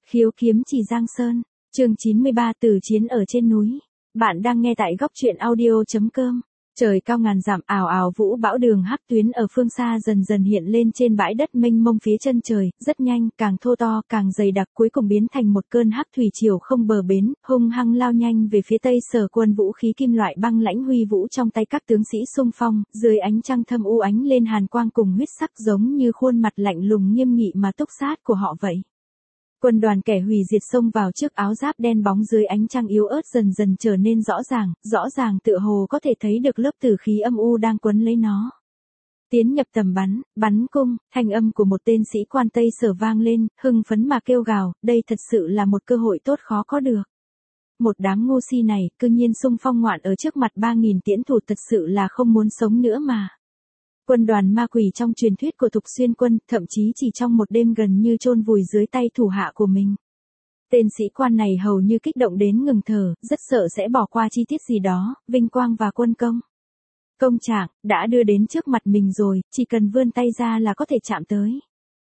Khiếu kiếm chỉ Giang Sơn, chương 93 Tử chiến ở trên núi. Bạn đang nghe tại góc truyện audio.com. Trời cao ngàn dặm ào ào vũ bão đường hắc tuyến ở phương xa dần dần hiện lên trên bãi đất mênh mông phía chân trời, rất nhanh, càng thô to, càng dày đặc cuối cùng biến thành một cơn hắc thủy triều không bờ bến, hung hăng lao nhanh về phía tây Sở Quân vũ khí kim loại băng lãnh huy vũ trong tay các tướng sĩ xung phong, dưới ánh trăng thâm u ánh lên hàn quang cùng huyết sắc giống như khuôn mặt lạnh lùng nghiêm nghị mà túc sát của họ vậy. Quân đoàn kẻ hủy diệt xông vào trước áo giáp đen bóng dưới ánh trăng yếu ớt dần dần trở nên rõ ràng tựa hồ có thể thấy được lớp tử khí âm u đang quấn lấy nó. Tiến nhập tầm bắn cung, thanh âm của một tên sĩ quan Tây Sở vang lên, hưng phấn mà kêu gào, đây thật sự là một cơ hội tốt khó có được. Một đám ngu si này, cư nhiên xung phong ngoạn ở trước mặt 3.000 tiễn thủ thật sự là không muốn sống nữa mà. Quân đoàn ma quỷ trong truyền thuyết của Thục Xuyên quân, thậm chí chỉ trong một đêm gần như chôn vùi dưới tay thủ hạ của mình. Tên sĩ quan này hầu như kích động đến ngừng thở, rất sợ sẽ bỏ qua chi tiết gì đó, vinh quang và quân công. Công trạng, đã đưa đến trước mặt mình rồi, chỉ cần vươn tay ra là có thể chạm tới.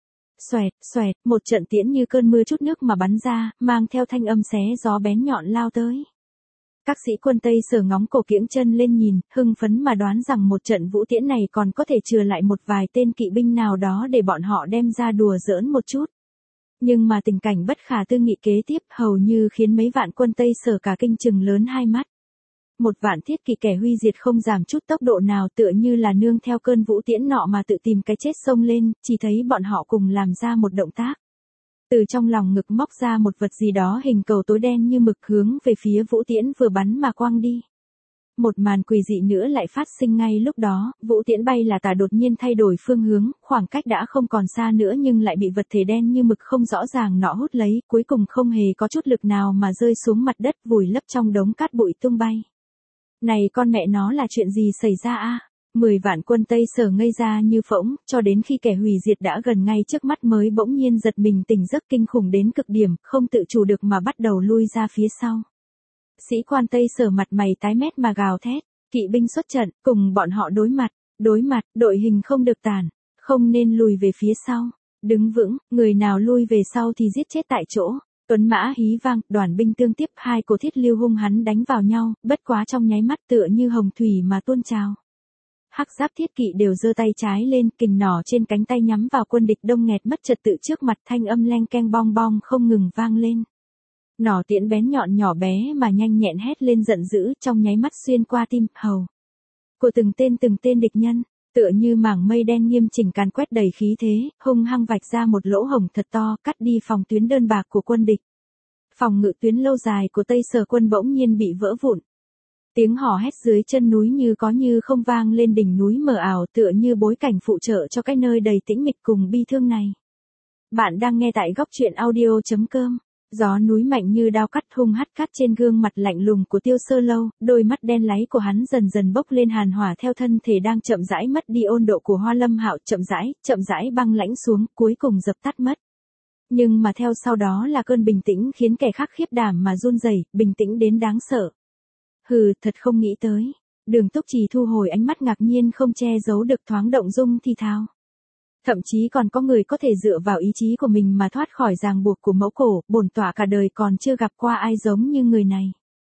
Xoẹt, một trận tiễn như cơn mưa chút nước mà bắn ra, mang theo thanh âm xé gió bén nhọn lao tới. Các sĩ quân Tây Sở ngóng cổ kiễng chân lên nhìn, hưng phấn mà đoán rằng một trận vũ tiễn này còn có thể chừa lại một vài tên kỵ binh nào đó để bọn họ đem ra đùa giỡn một chút. Nhưng mà tình cảnh bất khả tư nghị kế tiếp hầu như khiến mấy vạn quân Tây Sở cả kinh chừng lớn hai mắt. Một vạn thiết kỵ kẻ huy diệt không giảm chút tốc độ nào tựa như là nương theo cơn vũ tiễn nọ mà tự tìm cái chết xông lên, chỉ thấy bọn họ cùng làm ra một động tác. Từ trong lòng ngực móc ra một vật gì đó hình cầu tối đen như mực hướng về phía vũ tiễn vừa bắn mà quăng đi. Một màn quỷ dị nữa lại phát sinh ngay lúc đó, vũ tiễn bay là tà đột nhiên thay đổi phương hướng, khoảng cách đã không còn xa nữa nhưng lại bị vật thể đen như mực không rõ ràng nọ hút lấy, cuối cùng không hề có chút lực nào mà rơi xuống mặt đất vùi lấp trong đống cát bụi tung bay. Này con mẹ nó là chuyện gì xảy ra a? 10 vạn quân Tây Sở ngây ra như phỗng, cho đến khi kẻ hủy diệt đã gần ngay trước mắt mới bỗng nhiên giật mình tỉnh giấc kinh khủng đến cực điểm, không tự chủ được mà bắt đầu lui ra phía sau. Sĩ quan Tây Sở mặt mày tái mét mà gào thét, kỵ binh xuất trận, cùng bọn họ đối mặt, đội hình không được tàn, không nên lùi về phía sau, đứng vững, người nào lui về sau thì giết chết tại chỗ. Tuấn mã hí vang, đoàn binh tương tiếp, hai cổ thiết lưu hung hắn đánh vào nhau, bất quá trong nháy mắt tựa như hồng thủy mà tuôn trào. Hắc giáp thiết kỵ đều giơ tay trái lên, kình nỏ trên cánh tay nhắm vào quân địch đông nghẹt mất trật tự trước mặt, thanh âm leng keng bong bong không ngừng vang lên. Nỏ tiễn bén nhọn nhỏ bé mà nhanh nhẹn hét lên giận dữ, trong nháy mắt xuyên qua tim, hầu của từng tên địch nhân, tựa như mảng mây đen nghiêm chỉnh càn quét đầy khí thế, hung hăng vạch ra một lỗ hổng thật to, cắt đi phòng tuyến đơn bạc của quân địch. Phòng ngự tuyến lâu dài của Tây Sở quân bỗng nhiên bị vỡ vụn. Tiếng hò hét dưới chân núi như có như không vang lên đỉnh núi mờ ảo tựa như bối cảnh phụ trợ cho cái nơi đầy tĩnh mịch cùng bi thương này. Bạn đang nghe tại góc truyện audio.com. Gió núi mạnh như đao cắt hung hắt cắt trên gương mặt lạnh lùng của Tiêu Sơ Lâu, đôi mắt đen láy của hắn dần dần bốc lên hàn hỏa theo thân thể đang chậm rãi mất đi ôn độ của Hoa Lâm Hạo, chậm rãi băng lãnh xuống, cuối cùng dập tắt mất. Nhưng mà theo sau đó là cơn bình tĩnh khiến kẻ khác khiếp đảm mà run rẩy, bình tĩnh đến đáng sợ. Hừ, thật không nghĩ tới. Đường Túc Trì thu hồi ánh mắt ngạc nhiên không che giấu được thoáng động dung thì thào. Thậm chí còn có người có thể dựa vào ý chí của mình mà thoát khỏi ràng buộc của mẫu cổ, bổn tọa cả đời còn chưa gặp qua ai giống như người này.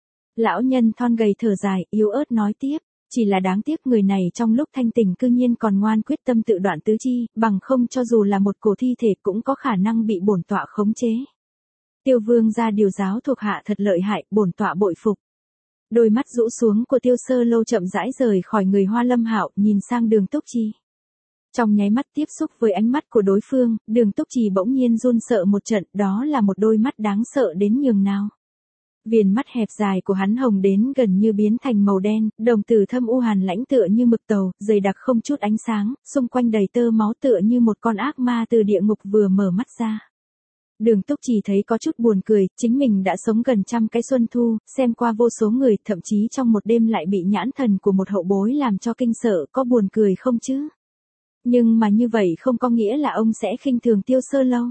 Lão nhân thon gầy thở dài, yếu ớt nói tiếp, chỉ là đáng tiếc người này trong lúc thanh tỉnh cư nhiên còn ngoan quyết tâm tự đoạn tứ chi, bằng không cho dù là một cổ thi thể cũng có khả năng bị bổn tọa khống chế. Tiêu Vương gia điều giáo thuộc hạ thật lợi hại, bổn tọa bội phục. Đôi mắt rũ xuống của Tiêu Sơ Lâu chậm rãi rời khỏi người Hoa Lâm Hạo, nhìn sang Đường Túc Trì. Trong nháy mắt tiếp xúc với ánh mắt của đối phương, Đường Túc Trì bỗng nhiên run sợ một trận, đó là một đôi mắt đáng sợ đến nhường nào. Viền mắt hẹp dài của hắn hồng đến gần như biến thành màu đen, đồng tử thâm u hàn lãnh tựa như mực tàu, dày đặc không chút ánh sáng, xung quanh đầy tơ máu tựa như một con ác ma từ địa ngục vừa mở mắt ra. Đường Túc Trì thấy có chút buồn cười, chính mình đã sống gần trăm cái xuân thu, xem qua vô số người, thậm chí trong một đêm lại bị nhãn thần của một hậu bối làm cho kinh sợ, có buồn cười không chứ? Nhưng mà như vậy không có nghĩa là ông sẽ khinh thường Tiêu Sơ Lâu.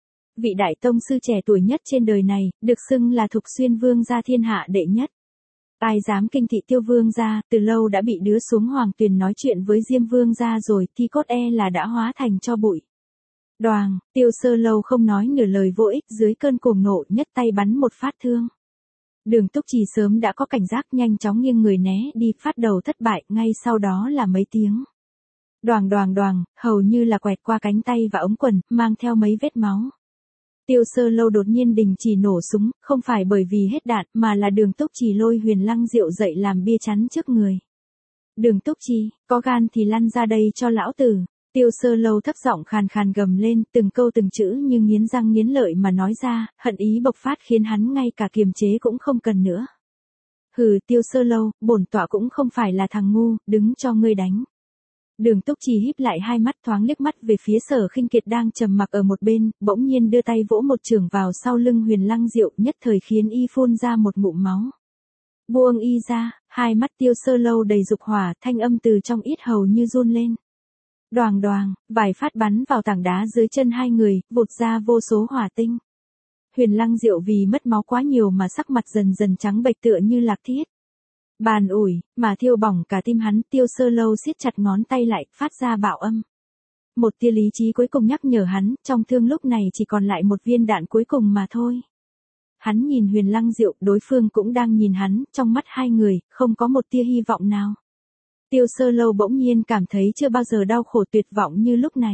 Vị đại tông sư trẻ tuổi nhất trên đời này, được xưng là Thục Xuyên Vương gia thiên hạ đệ nhất. Ai dám kinh thị Tiêu Vương gia, từ lâu đã bị đưa xuống hoàng tuyền nói chuyện với Diêm Vương gia rồi, thì cốt là đã hóa thành tro bụi. Đoàng, Tiêu Sơ Lâu không nói nửa lời vô ích, dưới cơn cuồng nộ nhất tay bắn một phát thương. Đường Túc Trì sớm đã có cảnh giác, nhanh chóng nghiêng người né đi, phát đầu thất bại, ngay sau đó là mấy tiếng. Đoàng đoàng đoàng, hầu như là quẹt qua cánh tay và ống quần, mang theo mấy vết máu. Tiêu Sơ Lâu đột nhiên đình chỉ nổ súng, không phải bởi vì hết đạn, mà là Đường Túc Trì lôi Huyền Lăng Diệu dậy làm bia chắn trước người. Đường Túc Trì, có gan thì lăn ra đây cho lão tử. Tiêu Sơ Lâu thấp giọng khàn khàn gầm lên, từng câu từng chữ như nghiến răng nghiến lợi mà nói ra, hận ý bộc phát khiến hắn ngay cả kiềm chế cũng không cần nữa. Hừ, Tiêu Sơ Lâu, bổn tọa cũng không phải là thằng ngu, đứng cho ngươi đánh. Đường Túc Trì híp lại hai mắt, thoáng liếc mắt về phía Sở Khinh Kiệt đang trầm mặc ở một bên, bỗng nhiên đưa tay vỗ một chưởng vào sau lưng Huyền Lăng Diệu, nhất thời khiến y phun ra một ngụm máu. Buông y ra, hai mắt Tiêu Sơ Lâu đầy dục hỏa, thanh âm từ trong yết hầu như run lên. Đoàng đoàng, vài phát bắn vào tảng đá dưới chân hai người, vụt ra vô số hỏa tinh. Huyền Lăng Diệu vì mất máu quá nhiều mà sắc mặt dần dần trắng bệch tựa như lạc thiết. Bàn ủi, mà thiêu bỏng cả tim hắn. Tiêu Sơ Lâu siết chặt ngón tay lại, phát ra bạo âm. Một tia lý trí cuối cùng nhắc nhở hắn, trong thương lúc này chỉ còn lại một viên đạn cuối cùng mà thôi. Hắn nhìn Huyền Lăng Diệu, đối phương cũng đang nhìn hắn, trong mắt hai người, không có một tia hy vọng nào. Tiêu Sơ Lâu bỗng nhiên cảm thấy chưa bao giờ đau khổ tuyệt vọng như lúc này.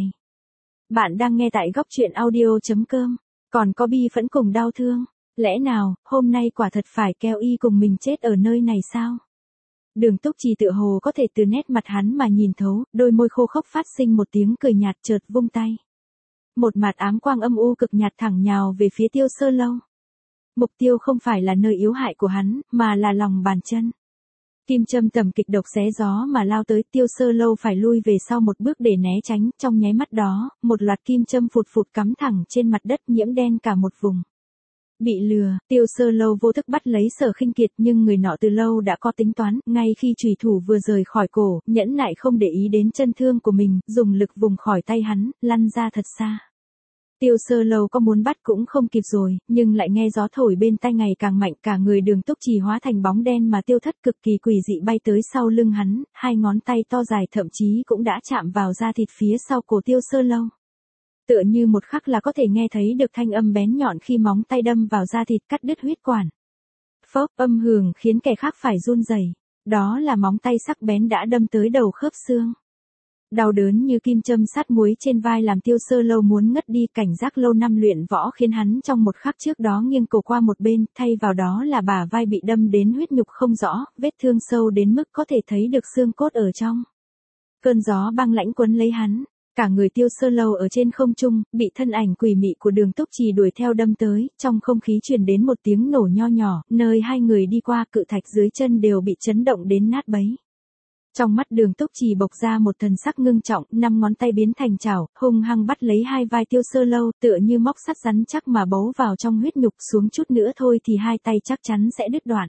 Bạn đang nghe tại góc truyện audio.com, còn có bi phẫn cùng đau thương. Lẽ nào, hôm nay quả thật phải kéo y cùng mình chết ở nơi này sao? Đường Túc Trì tựa hồ có thể từ nét mặt hắn mà nhìn thấu, đôi môi khô khốc phát sinh một tiếng cười nhạt, chợt vung tay. Một mạt ám quang âm u cực nhạt thẳng nhào về phía Tiêu Sơ Lâu. Mục tiêu không phải là nơi yếu hại của hắn, mà là lòng bàn chân. Kim châm tầm kịch độc xé gió mà lao tới, Tiêu Sơ Lâu phải lui về sau một bước để né tránh, trong nháy mắt đó, một loạt kim châm phụt phụt cắm thẳng trên mặt đất, nhiễm đen cả một vùng. Bị lừa, Tiêu Sơ Lâu vô thức bắt lấy Sở Khinh Kiệt, nhưng người nọ từ lâu đã có tính toán, ngay khi chùy thủ vừa rời khỏi cổ, nhẫn nại không để ý đến chân thương của mình, dùng lực vùng khỏi tay hắn, lăn ra thật xa. Tiêu Sơ Lâu có muốn bắt cũng không kịp rồi, nhưng lại nghe gió thổi bên tai ngày càng mạnh, cả người Đường Túc Trì hóa thành bóng đen mà tiêu thất cực kỳ quỷ dị bay tới sau lưng hắn, hai ngón tay to dài thậm chí cũng đã chạm vào da thịt phía sau cổ Tiêu Sơ Lâu. Tựa như một khắc là có thể nghe thấy được thanh âm bén nhọn khi móng tay đâm vào da thịt, cắt đứt huyết quản. Phốc, âm hưởng khiến kẻ khác phải run rẩy. Đó là móng tay sắc bén đã đâm tới đầu khớp xương. Đau đớn như kim châm sát muối trên vai làm Tiêu Sơ Lâu muốn ngất đi, cảnh giác lâu năm luyện võ khiến hắn trong một khắc trước đó nghiêng cổ qua một bên, thay vào đó là bả vai bị đâm đến huyết nhục không rõ, vết thương sâu đến mức có thể thấy được xương cốt ở trong. Cơn gió băng lãnh quấn lấy hắn, cả người Tiêu Sơ Lâu ở trên không trung, bị thân ảnh quỷ mị của Đường Túc Trì đuổi theo đâm tới, trong không khí truyền đến một tiếng nổ nho nhỏ, nơi hai người đi qua, cự thạch dưới chân đều bị chấn động đến nát bấy. Trong mắt Đường Túc Trì bộc ra một thần sắc ngưng trọng, 5 ngón tay biến thành chảo, hung hăng bắt lấy hai vai Tiêu Sơ Lâu, tựa như móc sắt rắn chắc mà bấu vào trong huyết nhục, xuống chút nữa thôi thì hai tay chắc chắn sẽ đứt đoạn.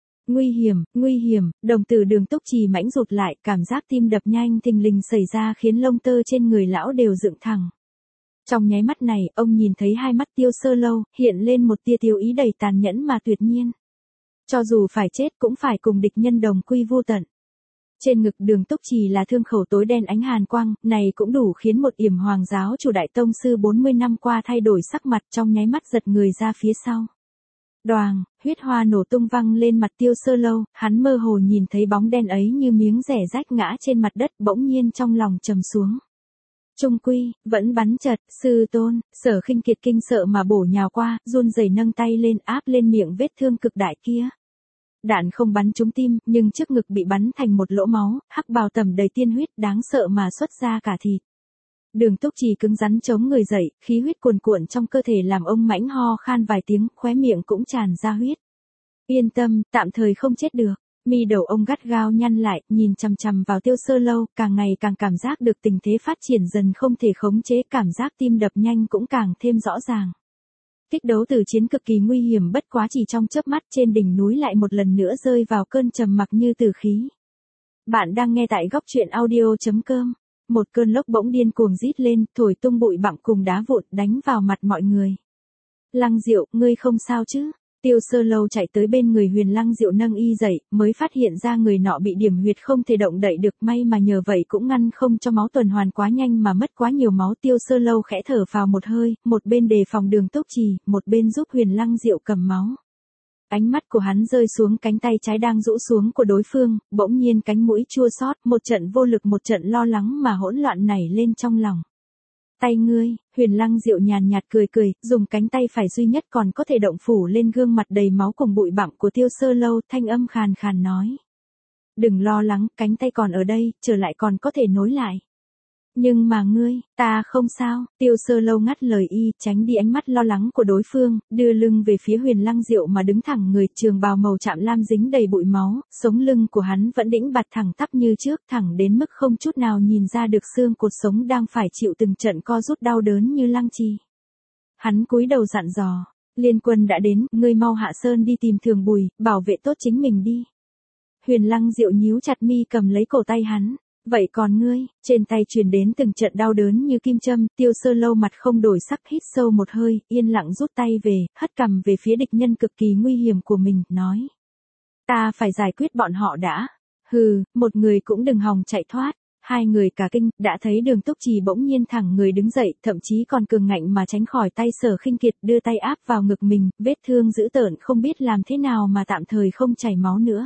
Nguy hiểm, đồng tử Đường Túc Trì mãnh rụt lại, cảm giác tim đập nhanh thình lình xảy ra khiến lông tơ trên người lão đều dựng thẳng. Trong nháy mắt này, ông nhìn thấy hai mắt Tiêu Sơ Lâu, hiện lên một tia tiêu ý đầy tàn nhẫn mà tuyệt nhiên. Cho dù phải chết cũng phải cùng địch nhân đồng quy vu tận. Trên ngực Đường Túc Trì là thương khẩu tối đen ánh hàn quang, này cũng đủ khiến một yểm hoàng giáo chủ đại tông sư 40 năm qua thay đổi sắc mặt, trong nháy mắt giật người ra phía sau. Đoàng, huyết hoa nổ tung văng lên mặt Tiêu Sơ Lâu, hắn mơ hồ nhìn thấy bóng đen ấy như miếng rẻ rách ngã trên mặt đất, bỗng nhiên trong lòng trầm xuống. Trung quy, vẫn bắn chật, sư tôn. Sở Khinh Kiệt kinh sợ mà bổ nhào qua, run rẩy nâng tay lên áp lên miệng vết thương cực đại kia. Đạn không bắn trúng tim, nhưng trước ngực bị bắn thành một lỗ máu, hắc bào tẩm đầy tiên huyết, đáng sợ mà xuất ra cả thịt. Đường Túc Trì cứng rắn chống người dậy, khí huyết cuồn cuộn trong cơ thể làm ông mãnh ho khan vài tiếng, khóe miệng cũng tràn ra huyết. Yên tâm, tạm thời không chết được. Mi đầu ông gắt gao nhăn lại, nhìn chằm chằm vào Tiêu Sơ Lâu, càng ngày càng cảm giác được tình thế phát triển dần không thể khống chế, cảm giác tim đập nhanh cũng càng thêm rõ ràng. Kích đấu từ chiến cực kỳ nguy hiểm, bất quá chỉ trong chớp mắt trên đỉnh núi lại một lần nữa rơi vào cơn trầm mặc như tử khí. Bạn đang nghe tại góc truyện audio.com. Một cơn lốc bỗng điên cuồng rít lên, thổi tung bụi bặm cùng đá vụn đánh vào mặt mọi người. Lăng Diệu, ngươi không sao chứ? Tiêu Sơ Lâu chạy tới bên người Huyền Lăng Diệu nâng y dậy, mới phát hiện ra người nọ bị điểm huyệt không thể động đậy được, may mà nhờ vậy cũng ngăn không cho máu tuần hoàn quá nhanh mà mất quá nhiều máu. Tiêu Sơ Lâu khẽ thở phào một hơi, một bên đề phòng Đường Túc Trì, một bên giúp Huyền Lăng Diệu cầm máu. Ánh mắt của hắn rơi xuống cánh tay trái đang rũ xuống của đối phương, bỗng nhiên cánh mũi chua xót, một trận vô lực một trận lo lắng mà hỗn loạn nảy lên trong lòng. Tay ngươi, Huyền Lăng Diệu nhàn nhạt cười cười, dùng cánh tay phải duy nhất còn có thể động phủ lên gương mặt đầy máu cùng bụi bặm của Tiêu Sơ Lâu, thanh âm khàn khàn nói. Đừng lo lắng, cánh tay còn ở đây, trở lại còn có thể nối lại. Nhưng mà ngươi, ta không sao. Tiêu Sơ Lâu ngắt lời y, tránh đi ánh mắt lo lắng của đối phương, đưa lưng về phía Huyền Lăng Diệu mà đứng thẳng người, trường bào màu chạm lam dính đầy bụi máu, sống lưng của hắn vẫn đĩnh bạt thẳng tắp như trước, thẳng đến mức không chút nào nhìn ra được xương cột sống đang phải chịu từng trận co rút đau đớn như lăng trì. Hắn cúi đầu dặn dò, Liên Quân đã đến, ngươi mau hạ sơn đi tìm Thường Bùi, bảo vệ tốt chính mình đi. Huyền Lăng Diệu nhíu chặt mi cầm lấy cổ tay hắn. Vậy còn ngươi, trên tay truyền đến từng trận đau đớn như kim châm, Tiêu Sơ Lâu mặt không đổi sắc, hít sâu một hơi, yên lặng rút tay về, hất cằm về phía địch nhân cực kỳ nguy hiểm của mình, nói. Ta phải giải quyết bọn họ đã. Hừ, một người cũng đừng hòng chạy thoát. Hai người cả kinh, đã thấy Đường Túc Trì bỗng nhiên thẳng người đứng dậy, thậm chí còn cường ngạnh mà tránh khỏi tay Sở Khinh Kiệt, đưa tay áp vào ngực mình, vết thương dữ tợn không biết làm thế nào mà tạm thời không chảy máu nữa.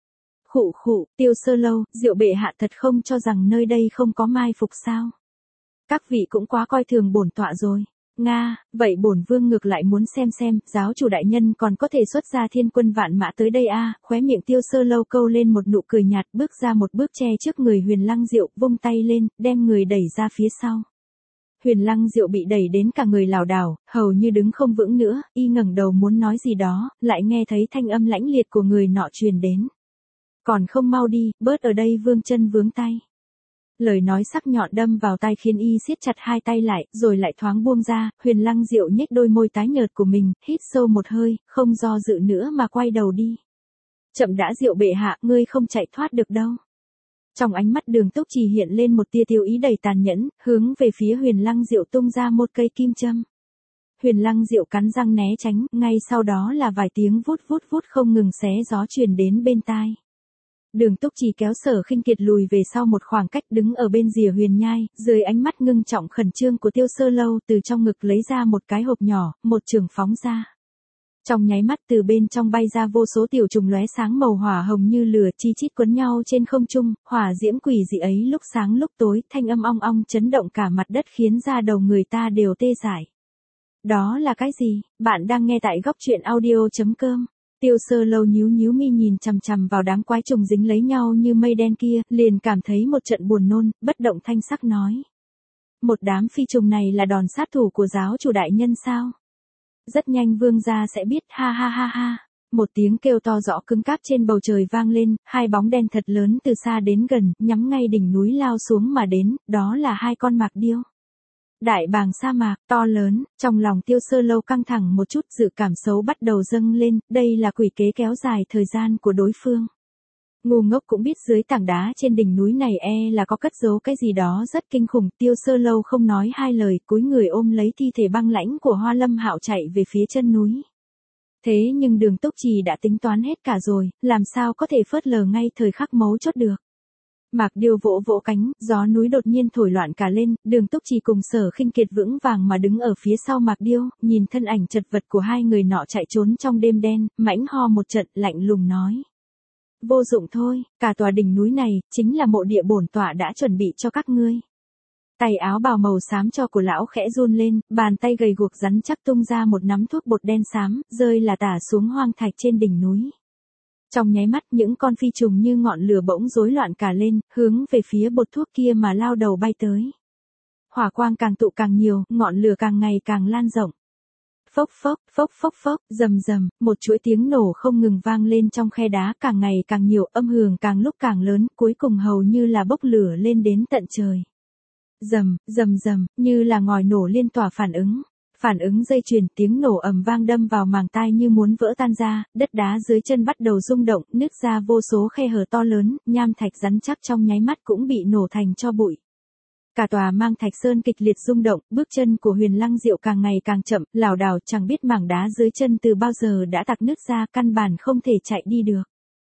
Khụ khụ, Tiêu Sơ Lâu, Diệu bệ hạ thật không cho rằng nơi đây không có mai phục sao? Các vị cũng quá coi thường bổn tọa rồi. Nga, vậy bổn vương ngược lại muốn xem, giáo chủ đại nhân còn có thể xuất ra thiên quân vạn mã tới đây a. Khóe miệng Tiêu Sơ Lâu câu lên một nụ cười nhạt, bước ra một bước che trước người Huyền Lăng Diệu, vung tay lên, đem người đẩy ra phía sau. Huyền Lăng Diệu bị đẩy đến cả người lảo đảo, hầu như đứng không vững nữa, y ngẩng đầu muốn nói gì đó, lại nghe thấy thanh âm lãnh liệt của người nọ truyền đến. Còn không mau đi, bớt ở đây vương chân vướng tay. Lời nói sắc nhọn đâm vào tai khiến y siết chặt hai tay lại, rồi lại thoáng buông ra. Huyền Lăng Diệu nhếch đôi môi tái nhợt của mình, hít sâu một hơi, không do dự nữa mà quay đầu đi. Chậm đã Diệu bệ hạ, ngươi không chạy thoát được đâu. Trong ánh mắt Đường Túc Trì hiện lên một tia tiêu ý đầy tàn nhẫn, hướng về phía Huyền Lăng Diệu tung ra một cây kim châm. Huyền Lăng Diệu cắn răng né tránh, ngay sau đó là vài tiếng vút vút vút không ngừng xé gió truyền đến bên tai. Đường Túc Trì kéo Sở Khinh Kiệt lùi về sau một khoảng cách, đứng ở bên rìa Huyền Nhai, dưới ánh mắt ngưng trọng khẩn trương của Tiêu Sơ Lâu, từ trong ngực lấy ra một cái hộp nhỏ, một trường phóng ra. Trong nháy mắt từ bên trong bay ra vô số tiểu trùng lóe sáng màu hỏa hồng như lửa, chi chít quấn nhau trên không trung, hỏa diễm quỷ dị ấy lúc sáng lúc tối, thanh âm ong ong chấn động cả mặt đất khiến da đầu người ta đều tê dại. Đó là cái gì? Bạn đang nghe tại góc truyện audio.com. Tiêu Sơ Lâu nhíu mi nhìn chằm chằm vào đám quái trùng dính lấy nhau như mây đen kia, liền cảm thấy một trận buồn nôn, bất động thanh sắc nói. Một đám phi trùng này là đòn sát thủ của giáo chủ đại nhân sao? Rất nhanh vương gia sẽ biết, ha ha ha ha. Một tiếng kêu to rõ cứng cáp trên bầu trời vang lên, hai bóng đen thật lớn từ xa đến gần, nhắm ngay đỉnh núi lao xuống mà đến, đó là hai con mạc điêu. Đại bàng sa mạc, to lớn, trong lòng Tiêu Sơ Lâu căng thẳng một chút, dự cảm xấu bắt đầu dâng lên, đây là quỷ kế kéo dài thời gian của đối phương. Ngu ngốc cũng biết dưới tảng đá trên đỉnh núi này là có cất giấu cái gì đó rất kinh khủng. Tiêu Sơ Lâu không nói hai lời, cúi người ôm lấy thi thể băng lãnh của Hoa Lâm Hạo chạy về phía chân núi. Thế nhưng Đường Túc Trì đã tính toán hết cả rồi, làm sao có thể phớt lờ ngay thời khắc mấu chốt được. Mạc điêu vỗ vỗ cánh, gió núi đột nhiên thổi loạn cả lên, Đường Túc Trì cùng Sở Khinh Kiệt vững vàng mà đứng ở phía sau Mạc điêu, nhìn thân ảnh chật vật của hai người nọ chạy trốn trong đêm đen, mãnh ho một trận, lạnh lùng nói. Vô dụng thôi, cả tòa đỉnh núi này, chính là mộ địa bổn tọa đã chuẩn bị cho các ngươi. Tay áo bào màu xám cho của lão khẽ run lên, bàn tay gầy guộc rắn chắc tung ra một nắm thuốc bột đen xám, rơi là tả xuống hoang thạch trên đỉnh núi. Trong nháy mắt những con phi trùng như ngọn lửa bỗng rối loạn cả lên, hướng về phía bột thuốc kia mà lao đầu bay tới. Hỏa quang càng tụ càng nhiều, ngọn lửa càng ngày càng lan rộng. Phốc phốc, phốc phốc phốc, rầm rầm, một chuỗi tiếng nổ không ngừng vang lên trong khe đá, càng ngày càng nhiều, âm hưởng càng lúc càng lớn, cuối cùng hầu như là bốc lửa lên đến tận trời. Rầm, rầm rầm, như là ngòi nổ liên tỏa phản ứng dây chuyền, tiếng nổ ầm vang đâm vào màng tai như muốn vỡ tan ra, đất đá dưới chân bắt đầu rung động, nứt ra vô số khe hở to lớn, nham thạch rắn chắc trong nháy mắt cũng bị nổ thành tro bụi. Cả tòa Mang Thạch Sơn kịch liệt rung động, bước chân của Huyền Lăng Diệu càng ngày càng chậm, lảo đảo chẳng biết mảng đá dưới chân từ bao giờ đã tạc nứt ra, căn bản không thể chạy đi được.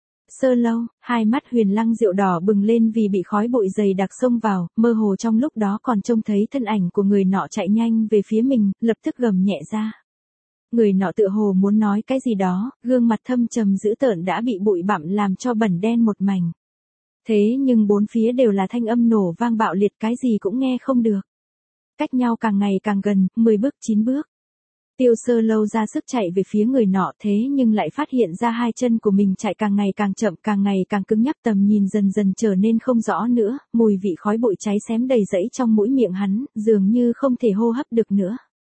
Sơ Lâu, hai mắt Huyền Lăng Diệu đỏ bừng lên vì bị khói bụi dày đặc xông vào, mơ hồ trong lúc đó còn trông thấy thân ảnh của người nọ chạy nhanh về phía mình, lập tức gầm nhẹ ra. Người nọ tựa hồ muốn nói cái gì đó, gương mặt thâm trầm dữ tợn đã bị bụi bặm làm cho bẩn đen một mảnh. Thế nhưng bốn phía đều là thanh âm nổ vang bạo liệt, cái gì cũng nghe không được. Cách nhau càng ngày càng gần, 10 bước 9 bước. Tiêu Sơ Lâu ra sức chạy về phía người nọ, thế nhưng lại phát hiện ra hai chân của mình chạy càng ngày càng chậm, càng ngày càng cứng nhắc, tầm nhìn dần dần trở nên không rõ nữa, mùi vị khói bụi cháy xém đầy rẫy trong mũi miệng hắn, dường như không thể hô hấp được nữa.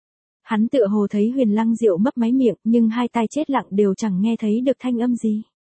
Hắn tựa hồ thấy Huyền Lăng Diệu mấp máy miệng, nhưng hai tai chết lặng đều chẳng nghe thấy được thanh âm gì.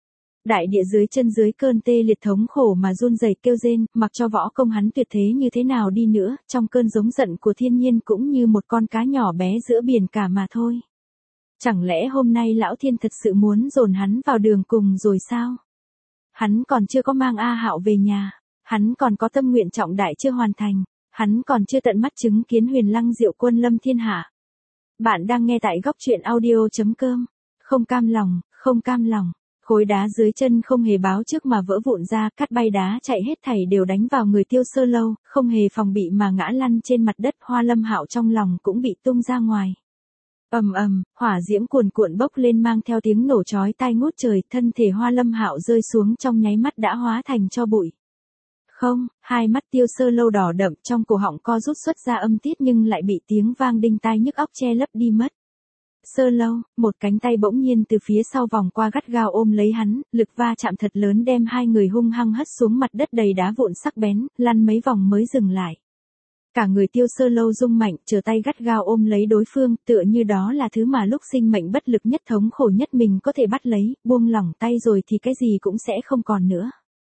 Đại địa dưới chân dưới cơn tê liệt thống khổ mà run rẩy kêu rên, mặc cho võ công hắn tuyệt thế như thế nào đi nữa, trong cơn giống giận của thiên nhiên cũng như một con cá nhỏ bé giữa biển cả mà thôi. Chẳng lẽ hôm nay lão thiên thật sự muốn dồn hắn vào đường cùng rồi sao? Hắn còn chưa có mang A Hạo về nhà, hắn còn có tâm nguyện trọng đại chưa hoàn thành, hắn còn chưa tận mắt chứng kiến Huyền Lăng Diệu quân lâm thiên hạ. Bạn đang nghe tại góc truyện audio.com. Không cam lòng, không cam lòng. Khối đá dưới chân không hề báo trước mà vỡ vụn ra, cát bay đá chạy hết thảy đều đánh vào người Tiêu Sơ Lâu, không hề phòng bị mà ngã lăn trên mặt đất. Hoa Lâm Hạo trong lòng cũng bị tung ra ngoài. Ầm ầm, hỏa diễm cuồn cuộn bốc lên mang theo tiếng nổ chói tai ngút trời, thân thể Hoa Lâm Hạo rơi xuống trong nháy mắt đã hóa thành tro bụi. Không, hai mắt Tiêu Sơ Lâu đỏ đậm, trong cổ họng co rút xuất ra âm tiết nhưng lại bị tiếng vang đinh tai nhức óc che lấp đi mất. Sơ Lâu, một cánh tay bỗng nhiên từ phía sau vòng qua gắt gao ôm lấy hắn, lực va chạm thật lớn đem hai người hung hăng hất xuống mặt đất đầy đá vụn sắc bén, lăn mấy vòng mới dừng lại. Cả người Tiêu Sơ Lâu rung mạnh, trở tay gắt gao ôm lấy đối phương, tựa như đó là thứ mà lúc sinh mệnh bất lực nhất thống khổ nhất mình có thể bắt lấy, buông lỏng tay rồi thì cái gì cũng sẽ không còn nữa.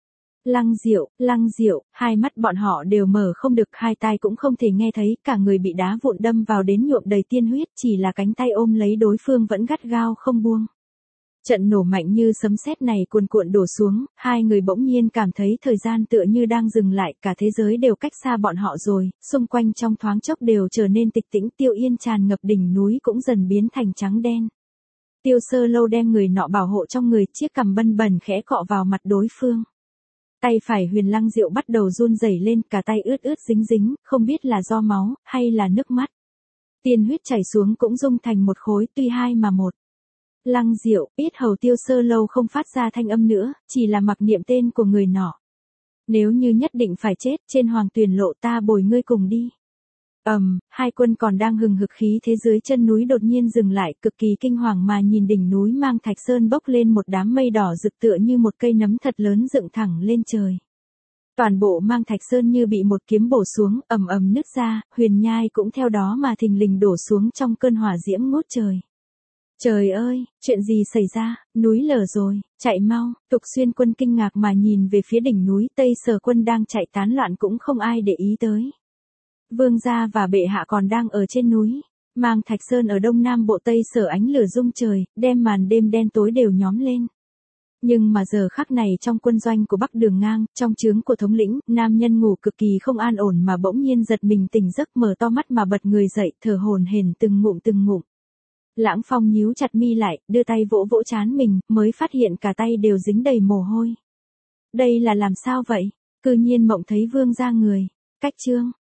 Lăng Diệu, hai mắt bọn họ đều mở không được, hai tai cũng không thể nghe thấy, cả người bị đá vụn đâm vào đến nhuộm đầy tiên huyết, chỉ là cánh tay ôm lấy đối phương vẫn gắt gao không buông. Trận nổ mạnh như sấm sét này cuồn cuộn đổ xuống, hai người bỗng nhiên cảm thấy thời gian tựa như đang dừng lại, cả thế giới đều cách xa bọn họ rồi, xung quanh trong thoáng chốc đều trở nên tịch tĩnh, Tiêu Yên tràn ngập đỉnh núi cũng dần biến thành trắng đen. Tiêu Sơ Lâu đem người nọ bảo hộ trong người, chiếc cằm bân bẩn khẽ cọ vào mặt đối phương. Tay phải Huyền Lăng Diệu bắt đầu run rẩy lên, cả tay ướt ướt dính dính, không biết là do máu, hay là nước mắt. Tiên huyết chảy xuống cũng dung thành một khối, tuy hai mà một. Lăng Diệu, yết hầu Tiêu Sơ Lâu không phát ra thanh âm nữa, chỉ là mặc niệm tên của người nọ. Nếu như nhất định phải chết, trên Hoàng Tuyền Lộ ta bồi ngươi cùng đi. Hai quân còn đang hừng hực khí thế dưới chân núi đột nhiên dừng lại, cực kỳ kinh hoàng mà nhìn đỉnh núi Mang Thạch Sơn bốc lên một đám mây đỏ rực tựa như một cây nấm thật lớn dựng thẳng lên trời. Toàn bộ Mang Thạch Sơn như bị một kiếm bổ xuống, ầm ầm nứt ra, huyền nhai cũng theo đó mà thình lình đổ xuống trong cơn hỏa diễm ngút trời. Trời ơi, chuyện gì xảy ra, núi lở rồi, chạy mau. Tục Xuyên quân kinh ngạc mà nhìn về phía đỉnh núi, Tây Sở quân đang chạy tán loạn cũng không ai để ý tới. Vương gia và bệ hạ còn đang ở trên núi. Mang Thạch Sơn ở đông nam bộ Tây Sở ánh lửa rung trời, đem màn đêm đen tối đều nhóm lên. Nhưng mà giờ khắc này trong quân doanh của Bắc Đường Ngang, trong trướng của thống lĩnh, nam nhân ngủ cực kỳ không an ổn mà bỗng nhiên giật mình tỉnh giấc, mở to mắt mà bật người dậy, thở hổn hển từng ngụm từng ngụm. Lãng Phong nhíu chặt mi lại, đưa tay vỗ vỗ trán mình, mới phát hiện cả tay đều dính đầy mồ hôi. Đây là làm sao vậy? Cư nhiên mộng thấy vương gia người. Cách chương